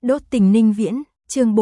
Đốt tình Ninh Viễn, chương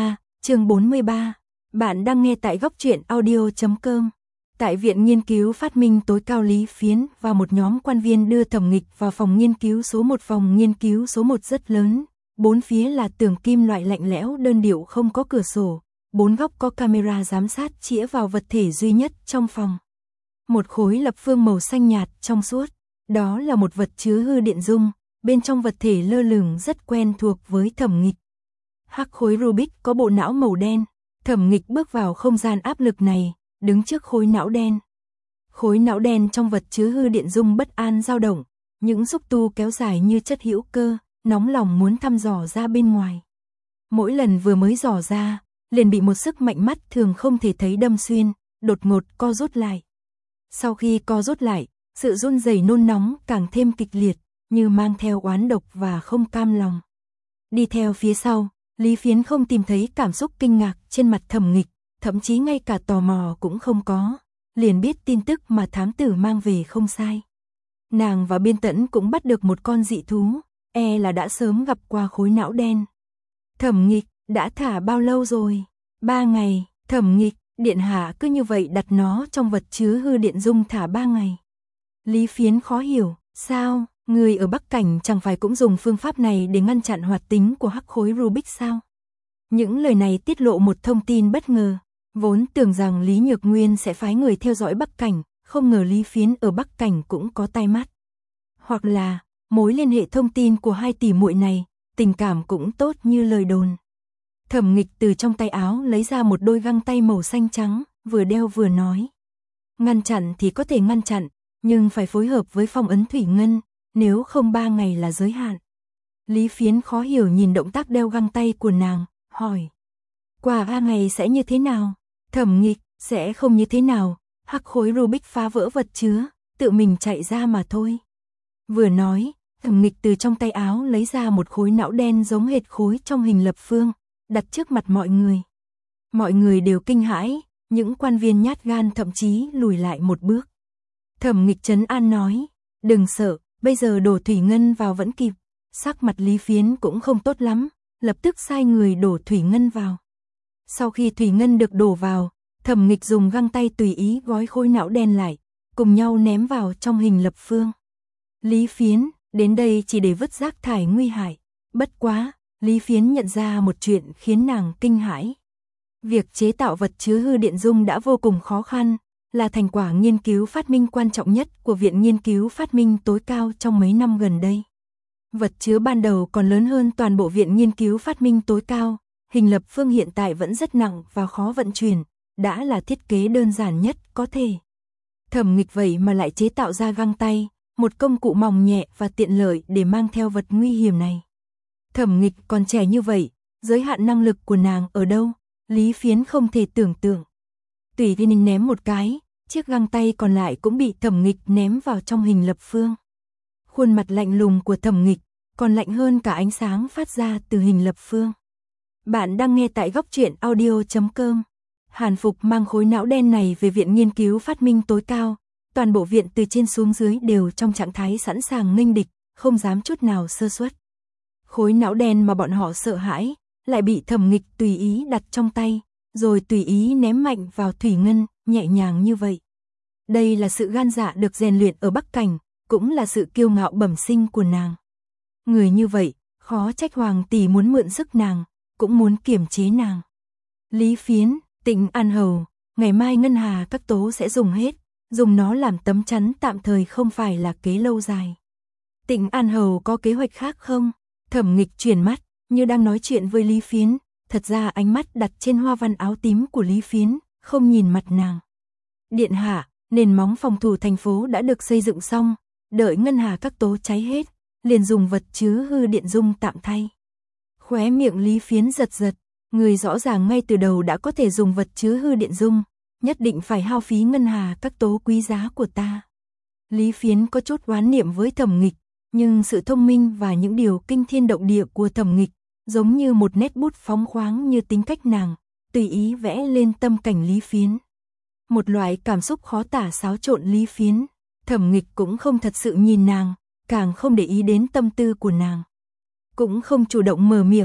43. Bạn đang nghe tại góc truyện audio.com. Tại Viện Nghiên cứu Phát minh tối cao, Lý Phiến và một nhóm quan viên đưa Thẩm Nghịch vào phòng nghiên cứu số 1. Phòng nghiên cứu số 1 rất lớn, bốn phía là tường kim loại lạnh lẽo đơn điệu không có cửa sổ, bốn góc có camera giám sát chĩa vào vật thể duy nhất trong phòng. Một khối lập phương màu xanh nhạt trong suốt, đó là một vật chứa hư điện dung. Bên trong vật thể lơ lửng rất quen thuộc với Thẩm Nghịch. Hắc khối Rubik có bộ não màu đen. Thẩm Nghịch bước vào không gian áp lực này, đứng trước khối não đen. Khối não đen trong vật chứa hư điện dung bất an dao động, những xúc tu kéo dài như chất hữu cơ, nóng lòng muốn thăm dò ra bên ngoài. Mỗi lần vừa mới dò ra, liền bị một sức mạnh mắt thường không thể thấy đâm xuyên, đột ngột co rút lại. Sau khi co rút lại, sự run rẩy nôn nóng càng thêm kịch liệt, như mang theo oán độc và không cam lòng. Đi theo phía sau, Lý Phiến không tìm thấy cảm xúc kinh ngạc trên mặt Thẩm Nghịch, thậm chí ngay cả tò mò cũng không có, liền biết tin tức mà thám tử mang về không sai. Nàng và Biên Tẫn cũng bắt được một con dị thú, là đã sớm gặp qua khối não đen. Thẩm Nghịch, đã thả bao lâu rồi? 3 ngày, Thẩm Nghịch, điện hạ cứ như vậy đặt nó trong vật chứa hư điện dung thả 3 ngày. Lý Phiến khó hiểu, sao? Người ở Bắc Cảnh chẳng phải cũng dùng phương pháp này để ngăn chặn hoạt tính của hắc khối Rubik sao? Những lời này tiết lộ một thông tin bất ngờ. Vốn tưởng rằng Lý Nhược Nguyên sẽ phái người theo dõi Bắc Cảnh, không ngờ Lý Phiến ở Bắc Cảnh cũng có tai mắt. Hoặc là, mối liên hệ thông tin của hai tỷ muội này, tình cảm cũng tốt như lời đồn. Thẩm Nghịch từ trong tay áo lấy ra một đôi găng tay màu xanh trắng, vừa đeo vừa nói. Ngăn chặn thì có thể ngăn chặn, nhưng phải phối hợp với phong ấn thủy ngân. Nếu không 3 ngày là giới hạn. Lý Phiến khó hiểu nhìn động tác đeo găng tay của nàng, hỏi. Qua 3 ngày sẽ như thế nào? Thẩm Nghịch, sẽ không như thế nào, hắc khối Rubik phá vỡ vật chứa, tự mình chạy ra mà thôi. Vừa nói, Thẩm Nghịch từ trong tay áo lấy ra một khối não đen giống hệt khối trong hình lập phương, đặt trước mặt mọi người. Mọi người đều kinh hãi, những quan viên nhát gan thậm chí lùi lại một bước. Thẩm Nghịch trấn an nói, đừng sợ. Bây giờ đổ thủy ngân vào vẫn kịp. Sắc mặt Lý Phiến cũng không tốt lắm, lập tức sai người đổ thủy ngân vào. Sau khi thủy ngân được đổ vào, Thẩm Nghịch dùng găng tay tùy ý gói khối não đen lại, cùng nhau ném vào trong hình lập phương. Lý Phiến, đến đây chỉ để vứt rác thải nguy hại. Bất quá, Lý Phiến nhận ra một chuyện khiến nàng kinh hãi. Việc chế tạo vật chứa hư điện dung đã vô cùng khó khăn, là thành quả nghiên cứu phát minh quan trọng nhất của Viện Nghiên cứu Phát minh tối cao trong mấy năm gần đây. Vật chứa ban đầu còn lớn hơn toàn bộ Viện Nghiên cứu Phát minh tối cao, hình lập phương hiện tại vẫn rất nặng và khó vận chuyển, đã là thiết kế đơn giản nhất có thể. Thẩm Nghịch vậy mà lại chế tạo ra găng tay, một công cụ mỏng nhẹ và tiện lợi để mang theo vật nguy hiểm này. Thẩm Nghịch còn trẻ như vậy, giới hạn năng lực của nàng ở đâu, Lý Phiến không thể tưởng tượng. Tùy Ninh ném một cái, chiếc găng tay còn lại cũng bị Thẩm Nghịch ném vào trong hình lập phương. Khuôn mặt lạnh lùng của Thẩm Nghịch còn lạnh hơn cả ánh sáng phát ra từ hình lập phương. Bạn đang nghe tại góc truyện audio.com. Hàn Phục mang khối não đen này về Viện Nghiên cứu Phát minh tối cao, toàn bộ viện từ trên xuống dưới đều trong trạng thái sẵn sàng nghênh địch, không dám chút nào sơ suất. Khối não đen mà bọn họ sợ hãi, lại bị Thẩm Nghịch tùy ý đặt trong tay, rồi tùy ý ném mạnh vào thủy ngân, nhẹ nhàng như vậy. Đây là sự gan dạ được rèn luyện ở Bắc Cảnh, cũng là sự kiêu ngạo bẩm sinh của nàng. Người như vậy, khó trách Hoàng tỷ muốn mượn sức nàng, cũng muốn kiềm chế nàng. Lý Phiến, Tịnh An Hầu, ngày mai Ngân Hà các tố sẽ dùng hết, dùng nó làm tấm chắn tạm thời không phải là kế lâu dài. Tịnh An Hầu có kế hoạch khác không? Thẩm Nghịch chuyển mắt, như đang nói chuyện với Lý Phiến, thật ra ánh mắt đặt trên hoa văn áo tím của Lý Phiến, không nhìn mặt nàng. Điện hạ, nền móng phòng thủ thành phố đã được xây dựng xong, đợi Ngân Hà các tố cháy hết, liền dùng vật chứa hư điện dung tạm thay. Khóe miệng Lý Phiến giật giật, người rõ ràng ngay từ đầu đã có thể dùng vật chứa hư điện dung, nhất định phải hao phí Ngân Hà các tố quý giá của ta. Lý Phiến có chút oán niệm với Thẩm Nghịch, nhưng sự thông minh và những điều kinh thiên động địa của Thẩm Nghịch, giống như một nét bút phóng khoáng như tính cách nàng, tùy ý vẽ lên tâm cảnh Lý Phiến. Một loại cảm xúc khó tả xáo trộn Lý Phiến, Thẩm Nghịch cũng không thật sự nhìn nàng, càng không để ý đến tâm tư của nàng. Cũng không chủ động mở miệng,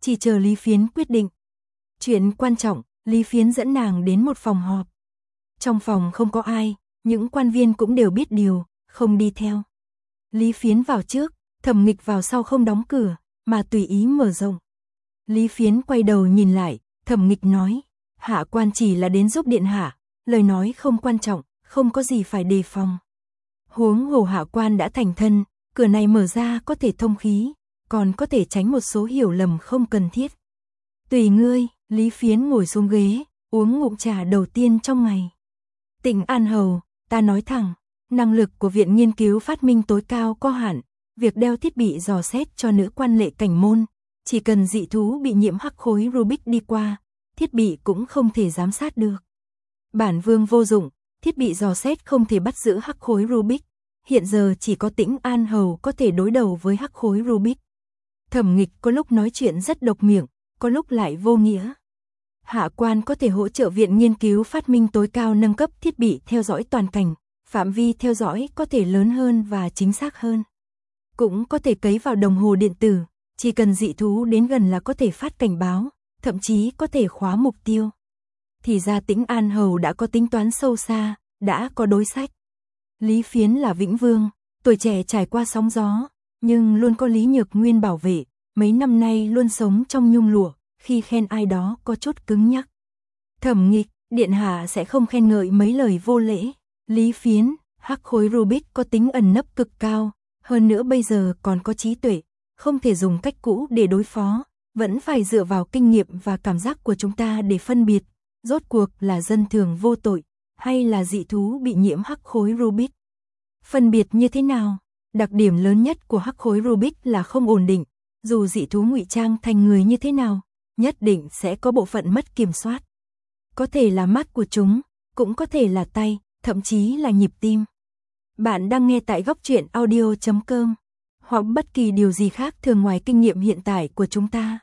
chỉ chờ Lý Phiến quyết định. Chuyện quan trọng, Lý Phiến dẫn nàng đến một phòng họp. Trong phòng không có ai, những quan viên cũng đều biết điều, không đi theo. Lý Phiến vào trước, Thẩm Nghịch vào sau không đóng cửa, mà tùy ý mở rộng. Lý Phiến quay đầu nhìn lại, Thẩm Nghịch nói, hạ quan chỉ là đến giúp điện hạ, lời nói không quan trọng, không có gì phải đề phòng. Huống hồ hạ quan đã thành thân, cửa này mở ra có thể thông khí, còn có thể tránh một số hiểu lầm không cần thiết. Tùy ngươi, Lý Phiến ngồi xuống ghế, uống ngụm trà đầu tiên trong ngày. Tịnh An Hầu, ta nói thẳng, năng lực của Viện Nghiên cứu Phát minh tối cao có hạn, việc đeo thiết bị dò xét cho nữ quan lệ cảnh môn, chỉ cần dị thú bị nhiễm hắc khối Rubik đi qua, thiết bị cũng không thể giám sát được. Bản vương vô dụng, thiết bị dò xét không thể bắt giữ hắc khối Rubik, hiện giờ chỉ có Tĩnh An Hầu có thể đối đầu với hắc khối Rubik. Thẩm Nghịch có lúc nói chuyện rất độc miệng, có lúc lại vô nghĩa. Hạ quan có thể hỗ trợ Viện Nghiên cứu Phát minh tối cao nâng cấp thiết bị theo dõi toàn cảnh, phạm vi theo dõi có thể lớn hơn và chính xác hơn. Cũng có thể cấy vào đồng hồ điện tử, chỉ cần dị thú đến gần là có thể phát cảnh báo, thậm chí có thể khóa mục tiêu. Thì ra Tĩnh An Hầu đã có tính toán sâu xa, đã có đối sách. Lý Phiến là Vĩnh Vương, tuổi trẻ trải qua sóng gió, nhưng luôn có Lý Nhược Nguyên bảo vệ, mấy năm nay luôn sống trong nhung lụa, khi khen ai đó có chút cứng nhắc. Thẩm Nghịch, điện hạ sẽ không khen ngợi mấy lời vô lễ. Lý Phiến, hắc khối Rubik có tính ẩn nấp cực cao, hơn nữa bây giờ còn có trí tuệ, không thể dùng cách cũ để đối phó, vẫn phải dựa vào kinh nghiệm và cảm giác của chúng ta để phân biệt, rốt cuộc là dân thường vô tội, hay là dị thú bị nhiễm hắc khối Rubik. Phân biệt như thế nào? Đặc điểm lớn nhất của hắc khối Rubik là không ổn định, dù dị thú ngụy trang thành người như thế nào, nhất định sẽ có bộ phận mất kiểm soát. Có thể là mắt của chúng, cũng có thể là tay, thậm chí là nhịp tim. Bạn đang nghe tại góc truyện audio.com, hoặc bất kỳ điều gì khác thường ngoài kinh nghiệm hiện tại của chúng ta.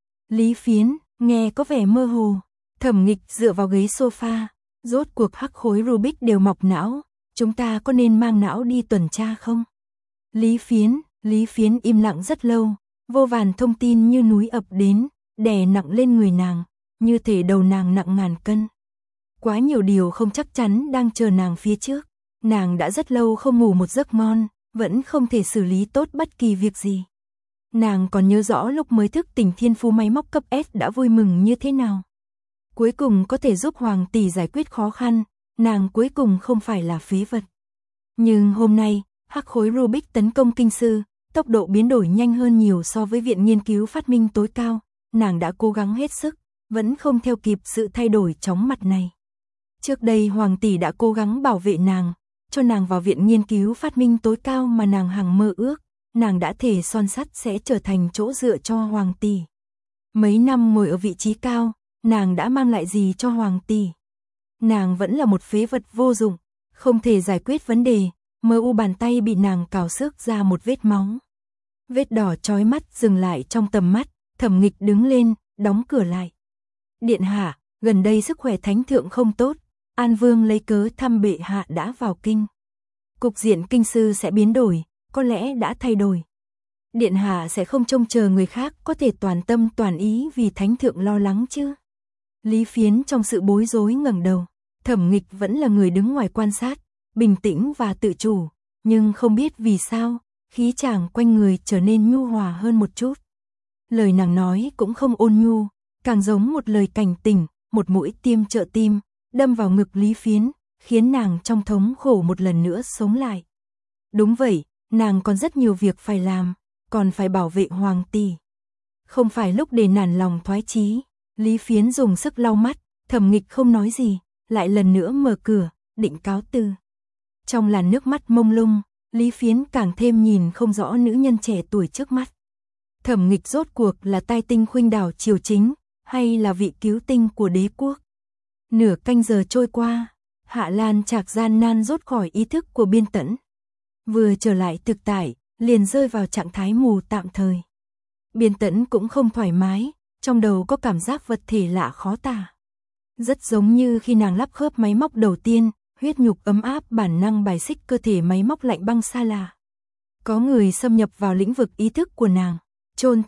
Lý Phiến, nghe có vẻ mơ hồ. Thẩm Nghịch dựa vào ghế sofa, rốt cuộc hắc khối Rubik đều mọc não, chúng ta có nên mang não đi tuần tra không? Lý Phiến im lặng rất lâu, vô vàn thông tin như núi ập đến, đè nặng lên người nàng, như thể đầu nàng nặng ngàn cân. Quá nhiều điều không chắc chắn đang chờ nàng phía trước, nàng đã rất lâu không ngủ một giấc ngon, vẫn không thể xử lý tốt bất kỳ việc gì. Nàng còn nhớ rõ lúc mới thức tỉnh thiên phú máy móc cấp S đã vui mừng như thế nào. Cuối cùng có thể giúp Hoàng tỷ giải quyết khó khăn, nàng cuối cùng không phải là phế vật. Nhưng hôm nay, hắc khối Rubik tấn công kinh sư, tốc độ biến đổi nhanh hơn nhiều so với Viện Nghiên cứu Phát minh tối cao, nàng đã cố gắng hết sức, vẫn không theo kịp sự thay đổi chóng mặt này. Trước đây Hoàng tỷ đã cố gắng bảo vệ nàng, cho nàng vào Viện Nghiên cứu Phát minh tối cao mà nàng hằng mơ ước, nàng đã thề son sắt sẽ trở thành chỗ dựa cho Hoàng tỷ. Mấy năm ngồi ở vị trí cao, nàng đã mang lại gì cho Hoàng tỷ? Nàng vẫn là một phế vật vô dụng, không thể giải quyết vấn đề, mơ u bàn tay bị nàng cào xước ra một vết máu. Vết đỏ chói mắt dừng lại trong tầm mắt, Thẩm Nghịch đứng lên, đóng cửa lại. Điện hạ, gần đây sức khỏe thánh thượng không tốt, An Vương lấy cớ thăm bệ hạ đã vào kinh. Cục diện kinh sư sẽ biến đổi, có lẽ đã thay đổi. Điện hạ sẽ không trông chờ người khác có thể toàn tâm toàn ý vì thánh thượng lo lắng chứ? Lý Phiến trong sự bối rối ngẩng đầu, Thẩm Nghịch vẫn là người đứng ngoài quan sát, bình tĩnh và tự chủ, nhưng không biết vì sao, khí chàng quanh người trở nên nhu hòa hơn một chút. Lời nàng nói cũng không ôn nhu, càng giống một lời cảnh tỉnh, một mũi tiêm trợ tim, đâm vào ngực Lý Phiến, khiến nàng trong thống khổ một lần nữa sống lại. Đúng vậy, nàng còn rất nhiều việc phải làm, còn phải bảo vệ Hoàng tỷ. Không phải lúc để nản lòng thoái chí. Lý Phiến dùng sức lau mắt, Thẩm Nghịch không nói gì, lại lần nữa mở cửa, định cáo từ. Trong làn nước mắt mông lung, Lý Phiến càng thêm nhìn không rõ nữ nhân trẻ tuổi trước mắt. Thẩm Nghịch rốt cuộc là tai tinh khuynh đảo triều chính, hay là vị cứu tinh của đế quốc? Nửa canh giờ trôi qua, Hạ Lan Trạc gian nan rút khỏi ý thức của Biên Tẫn. Vừa trở lại thực tại, liền rơi vào trạng thái mù tạm thời. Biên Tẫn cũng không thoải mái, trong đầu có cảm giác vật thể lạ khó tả. Rất giống như khi nàng lắp khớp máy móc đầu tiên, huyết nhục ấm áp bản năng bài xích cơ thể máy móc lạnh băng xa lạ. Có người xâm nhập vào lĩnh vực ý thức của nàng, chôn thây,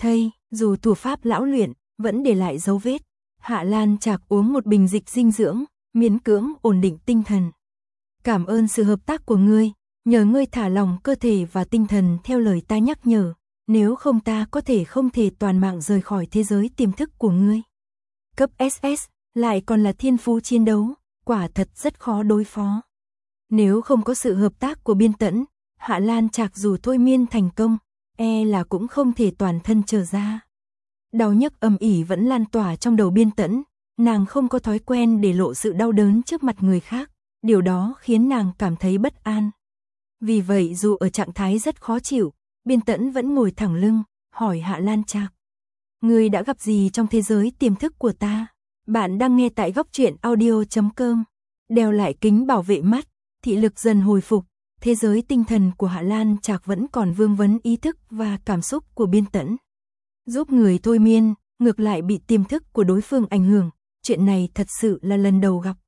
Dù thủ pháp lão luyện, vẫn để lại dấu vết. Hạ Lan Trạc uống một bình dịch dinh dưỡng, miễn cưỡng ổn định tinh thần. Cảm ơn sự hợp tác của ngươi, nhờ ngươi thả lỏng cơ thể và tinh thần theo lời ta nhắc nhở, nếu không ta có thể không thể toàn mạng rời khỏi thế giới tiềm thức của ngươi. Cấp SS, lại còn là thiên phú chiến đấu, quả thật rất khó đối phó. Nếu không có sự hợp tác của Biên Tẫn, Hạ Lan Trạc dù thôi miên thành công, là cũng không thể toàn thân trở ra. Đau nhức âm ỉ vẫn lan tỏa trong đầu Biên Tẫn, nàng không có thói quen để lộ sự đau đớn trước mặt người khác, điều đó khiến nàng cảm thấy bất an. Vì vậy dù ở trạng thái rất khó chịu, Biên Tẫn vẫn ngồi thẳng lưng, hỏi Hạ Lan Trạc. Ngươi đã gặp gì trong thế giới tiềm thức của ta? Bạn đang nghe tại Góc Truyện Audio.com. Đeo lại kính bảo vệ mắt, thị lực dần hồi phục, thế giới tinh thần của Hạ Lan Trạc vẫn còn vương vấn ý thức và cảm xúc của Biên Tẫn. Giúp người thôi miên, ngược lại bị tiềm thức của đối phương ảnh hưởng, chuyện này thật sự là lần đầu gặp.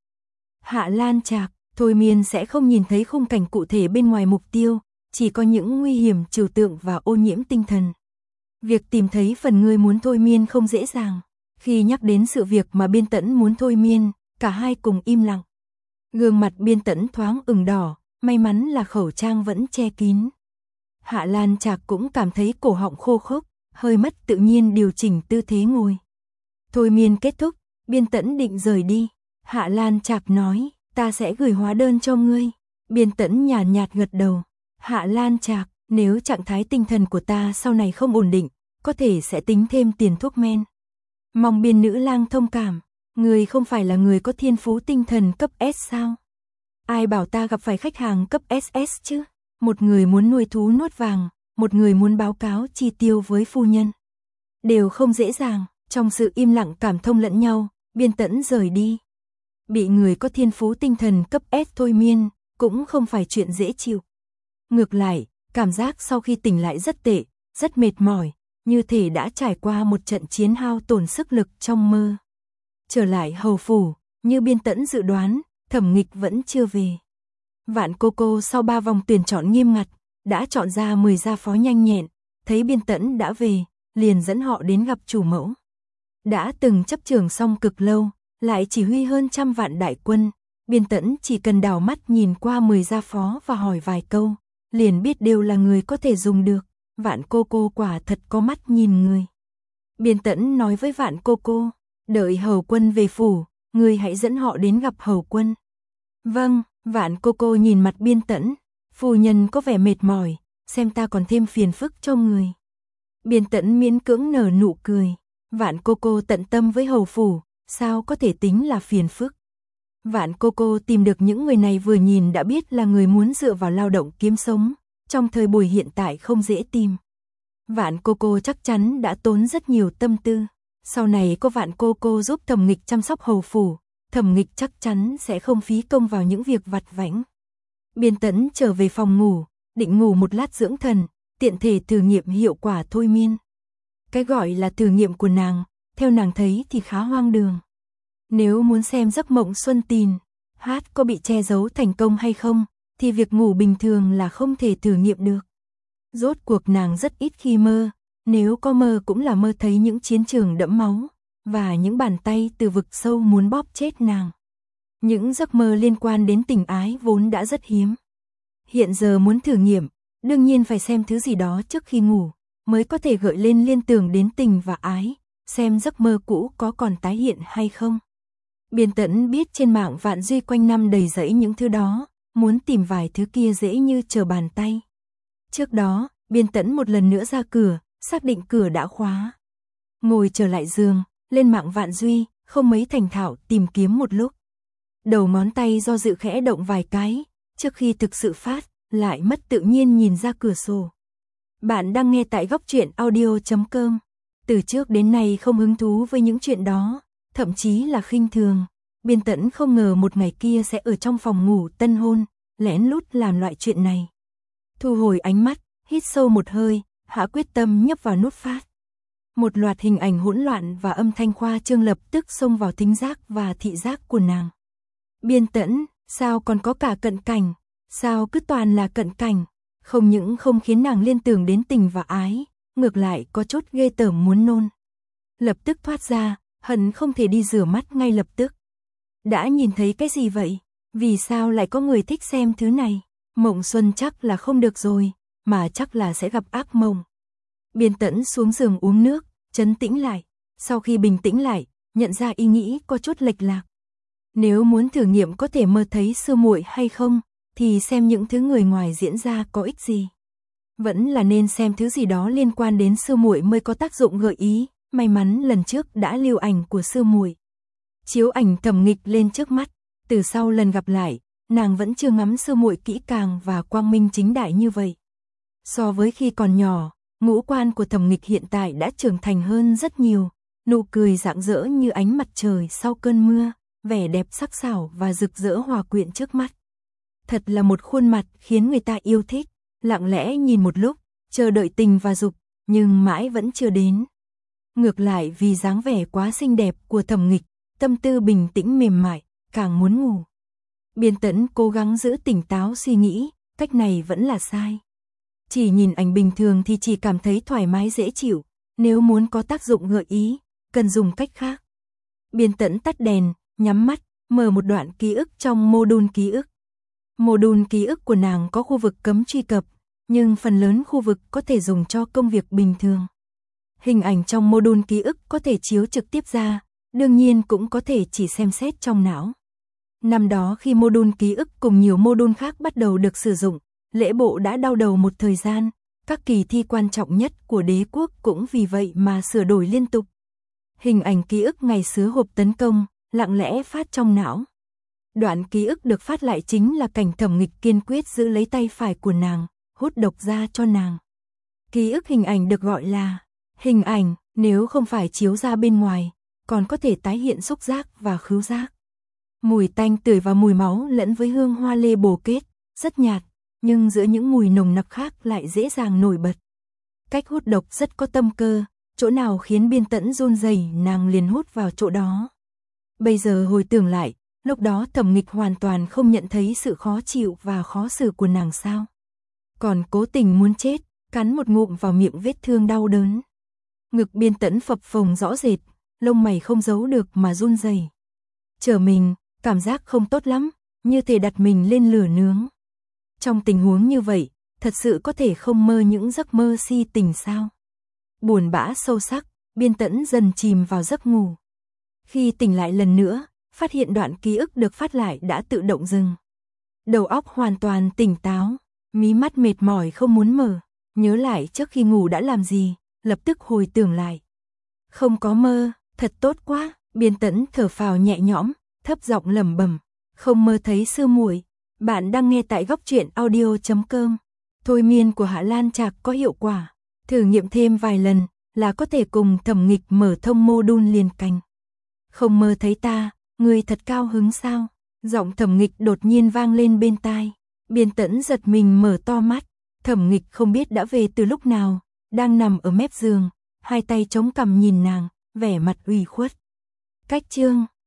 Hạ Lan Trạc, thôi miên sẽ không nhìn thấy khung cảnh cụ thể bên ngoài mục tiêu, chỉ có những nguy hiểm trừu tượng và ô nhiễm tinh thần. Việc tìm thấy phần ngươi muốn thôi miên không dễ dàng. Khi nhắc đến sự việc mà Biên Tẫn muốn thôi miên, cả hai cùng im lặng. Gương mặt Biên Tẫn thoáng ửng đỏ, may mắn là khẩu trang vẫn che kín. Hạ Lan Trạc cũng cảm thấy cổ họng khô khốc, hơi mất tự nhiên điều chỉnh tư thế ngồi. Thôi miên kết thúc, Biên Tẫn định rời đi. Hạ Lan Trạc nói, ta sẽ gửi hóa đơn cho ngươi. Biên Tẫn nhàn nhạt gật đầu. Hạ Lan Trạc, nếu trạng thái tinh thần của ta sau này không ổn định, có thể sẽ tính thêm tiền thuốc men. Mong Biên nữ lang thông cảm, người không phải là người có thiên phú tinh thần cấp S sao? Ai bảo ta gặp phải khách hàng cấp SS chứ? Một người muốn nuôi thú nuốt vàng, một người muốn báo cáo chi tiêu với phu nhân. Đều không dễ dàng, trong sự im lặng cảm thông lẫn nhau, Biên Tẫn rời đi. Bị người có thiên phú tinh thần cấp S thôi miên, cũng không phải chuyện dễ chịu. Ngược lại, cảm giác sau khi tỉnh lại rất tệ, rất mệt mỏi, như thể đã trải qua một trận chiến hao tổn sức lực trong mơ. Trở lại hầu phủ, như Biên Tẫn dự đoán, Thẩm Nghịch vẫn chưa về. Vạn Cô Cô sau 3 vòng tuyển chọn nghiêm ngặt, đã chọn ra 10 gia phó nhanh nhẹn, thấy Biên Tẫn đã về, liền dẫn họ đến gặp chủ mẫu. Đã từng chấp trường xong cực lâu, lại chỉ huy hơn 100 vạn đại quân, Biên Tẫn chỉ cần đảo mắt nhìn qua 10 gia phó và hỏi vài câu, liền biết đều là người có thể dùng được. Vạn Cô Cô quả thật có mắt nhìn người. Biên Tẫn nói với Vạn Cô Cô, đợi hầu quân về phủ, người hãy dẫn họ đến gặp hầu quân. Vâng, Vạn Cô Cô nhìn mặt Biên Tẫn, phu nhân có vẻ mệt mỏi, xem ta còn thêm phiền phức cho người. Biên Tẫn miễn cưỡng nở nụ cười, Vạn Cô Cô tận tâm với hầu phủ, sao có thể tính là phiền phức. Vạn Cô Cô tìm được những người này vừa nhìn đã biết là người muốn dựa vào lao động kiếm sống, trong thời buổi hiện tại không dễ tìm. Vạn Cô Cô chắc chắn đã tốn rất nhiều tâm tư, sau này có Vạn Cô Cô giúp Thẩm Nghịch chăm sóc hầu phủ, Thẩm Nghịch chắc chắn sẽ không phí công vào những việc vặt vãnh. Biên Tẫn trở về phòng ngủ, định ngủ một lát dưỡng thần, tiện thể thử nghiệm hiệu quả thôi miên. Cái gọi là thử nghiệm của nàng, theo nàng thấy thì khá hoang đường. Nếu muốn xem giấc mộng xuân tìn, hát có bị che giấu thành công hay không, thì việc ngủ bình thường là không thể thử nghiệm được. Rốt cuộc nàng rất ít khi mơ, nếu có mơ cũng là mơ thấy những chiến trường đẫm máu, và những bàn tay từ vực sâu muốn bóp chết nàng. Những giấc mơ liên quan đến tình ái vốn đã rất hiếm. Hiện giờ muốn thử nghiệm, đương nhiên phải xem thứ gì đó trước khi ngủ, mới có thể gợi lên liên tưởng đến tình và ái, xem giấc mơ cũ có còn tái hiện hay không. Biên Tẫn biết trên mạng vạn duy quanh năm đầy rẫy những thứ đó, muốn tìm vài thứ kia dễ như trở bàn tay. Trước đó, Biên Tẫn một lần nữa ra cửa, xác định cửa đã khóa. Ngồi trở lại giường, lên mạng vạn duy, không mấy thành thạo tìm kiếm một lúc. Đầu ngón tay do dự khẽ động vài cái, trước khi thực sự phát, lại mất tự nhiên nhìn ra cửa sổ. Bạn đang nghe tại Góc Truyện Audio.com. Từ trước đến nay không hứng thú với những chuyện đó, thậm chí là khinh thường. Biên Tẫn không ngờ một ngày kia sẽ ở trong phòng ngủ tân hôn, lén lút làm loại chuyện này. Thu hồi ánh mắt, hít sâu một hơi, hạ quyết tâm nhấp vào nút phát. Một loạt hình ảnh hỗn loạn và âm thanh khoa trương lập tức xông vào thính giác và thị giác của nàng. Biên Tẫn, sao còn có cả cận cảnh, sao cứ toàn là cận cảnh, không những không khiến nàng liên tưởng đến tình và ái, ngược lại có chút ghê tởm muốn nôn. Lập tức thoát ra, hận không thể đi rửa mắt ngay lập tức. Đã nhìn thấy cái gì vậy? Vì sao lại có người thích xem thứ này? Mộng xuân chắc là không được rồi, mà chắc là sẽ gặp ác mộng. Biên Tẫn xuống giường uống nước, trấn tĩnh lại. Sau khi bình tĩnh lại, nhận ra ý nghĩ có chút lệch lạc. Nếu muốn thử nghiệm có thể mơ thấy sư muội hay không, thì xem những thứ người ngoài diễn ra có ích gì. Vẫn là nên xem thứ gì đó liên quan đến sư muội mới có tác dụng gợi ý. May mắn lần trước đã lưu ảnh của sư muội. Chiếu ảnh Thẩm Nghịch lên trước mắt, từ sau lần gặp lại, nàng vẫn chưa ngắm sư muội kỹ càng và quang minh chính đại như vậy. So với khi còn nhỏ, ngũ quan của Thẩm Nghịch hiện tại đã trưởng thành hơn rất nhiều, nụ cười rạng rỡ như ánh mặt trời sau cơn mưa, vẻ đẹp sắc sảo và rực rỡ hòa quyện trước mắt. Thật là một khuôn mặt khiến người ta yêu thích, lặng lẽ nhìn một lúc, chờ đợi tình và dục, nhưng mãi vẫn chưa đến. Ngược lại vì dáng vẻ quá xinh đẹp của Thẩm Nghịch, tâm tư bình tĩnh mềm mại, càng muốn ngủ. Biên Tẫn cố gắng giữ tỉnh táo suy nghĩ, cách này vẫn là sai. Chỉ nhìn ảnh bình thường thì chỉ cảm thấy thoải mái dễ chịu, nếu muốn có tác dụng gợi ý, cần dùng cách khác. Biên Tẫn tắt đèn, nhắm mắt, mở một đoạn ký ức trong mô đun ký ức. Mô đun ký ức của nàng có khu vực cấm truy cập, nhưng phần lớn khu vực có thể dùng cho công việc bình thường. Hình ảnh trong mô đun ký ức có thể chiếu trực tiếp ra, đương nhiên cũng có thể chỉ xem xét trong não. Năm đó khi mô đun ký ức cùng nhiều mô đun khác bắt đầu được sử dụng, lễ bộ đã đau đầu một thời gian, các kỳ thi quan trọng nhất của đế quốc cũng vì vậy mà sửa đổi liên tục. Hình ảnh ký ức ngày sứa hộp tấn công, lặng lẽ phát trong não. Đoạn ký ức được phát lại chính là cảnh Thẩm Nghịch kiên quyết giữ lấy tay phải của nàng, hút độc ra cho nàng. Ký ức hình ảnh được gọi là hình ảnh, nếu không phải chiếu ra bên ngoài, còn có thể tái hiện xúc giác và khứu giác. Mùi tanh tưởi và mùi máu lẫn với hương hoa lê bồ kết, rất nhạt, nhưng giữa những mùi nồng nặc khác lại dễ dàng nổi bật. Cách hút độc rất có tâm cơ, chỗ nào khiến Biên Tẫn run rẩy nàng liền hút vào chỗ đó. Bây giờ hồi tưởng lại, lúc đó Thẩm Nghịch hoàn toàn không nhận thấy sự khó chịu và khó xử của nàng sao. Còn cố tình muốn chết, cắn một ngụm vào miệng vết thương đau đớn. Ngực Biên Tẫn phập phồng rõ rệt, lông mày không giấu được mà run rẩy. Trở mình, cảm giác không tốt lắm, như thể đặt mình lên lửa nướng. Trong tình huống như vậy, thật sự có thể không mơ những giấc mơ si tình sao? Buồn bã sâu sắc, Biên Tẫn dần chìm vào giấc ngủ. Khi tỉnh lại lần nữa, phát hiện đoạn ký ức được phát lại đã tự động dừng. Đầu óc hoàn toàn tỉnh táo, mí mắt mệt mỏi không muốn mở, nhớ lại trước khi ngủ đã làm gì, lập tức hồi tưởng lại. Không có mơ, thật tốt quá, Biên Tẫn thở phào nhẹ nhõm, thấp giọng lẩm bẩm, không mơ thấy sư muội. Bạn đang nghe tại góc truyện audio.com. Thôi miên của Hạ Lan Trạc có hiệu quả, thử nghiệm thêm vài lần là có thể cùng Thẩm Nghịch mở thông mô đun liền canh. Không mơ thấy ta, ngươi thật cao hứng sao? Giọng Thẩm Nghịch đột nhiên vang lên bên tai. Biên Tẫn giật mình mở to mắt. Thẩm Nghịch không biết đã về từ lúc nào, đang nằm ở mép giường, hai tay chống cằm nhìn nàng, vẻ mặt ủy khuất. Cách chương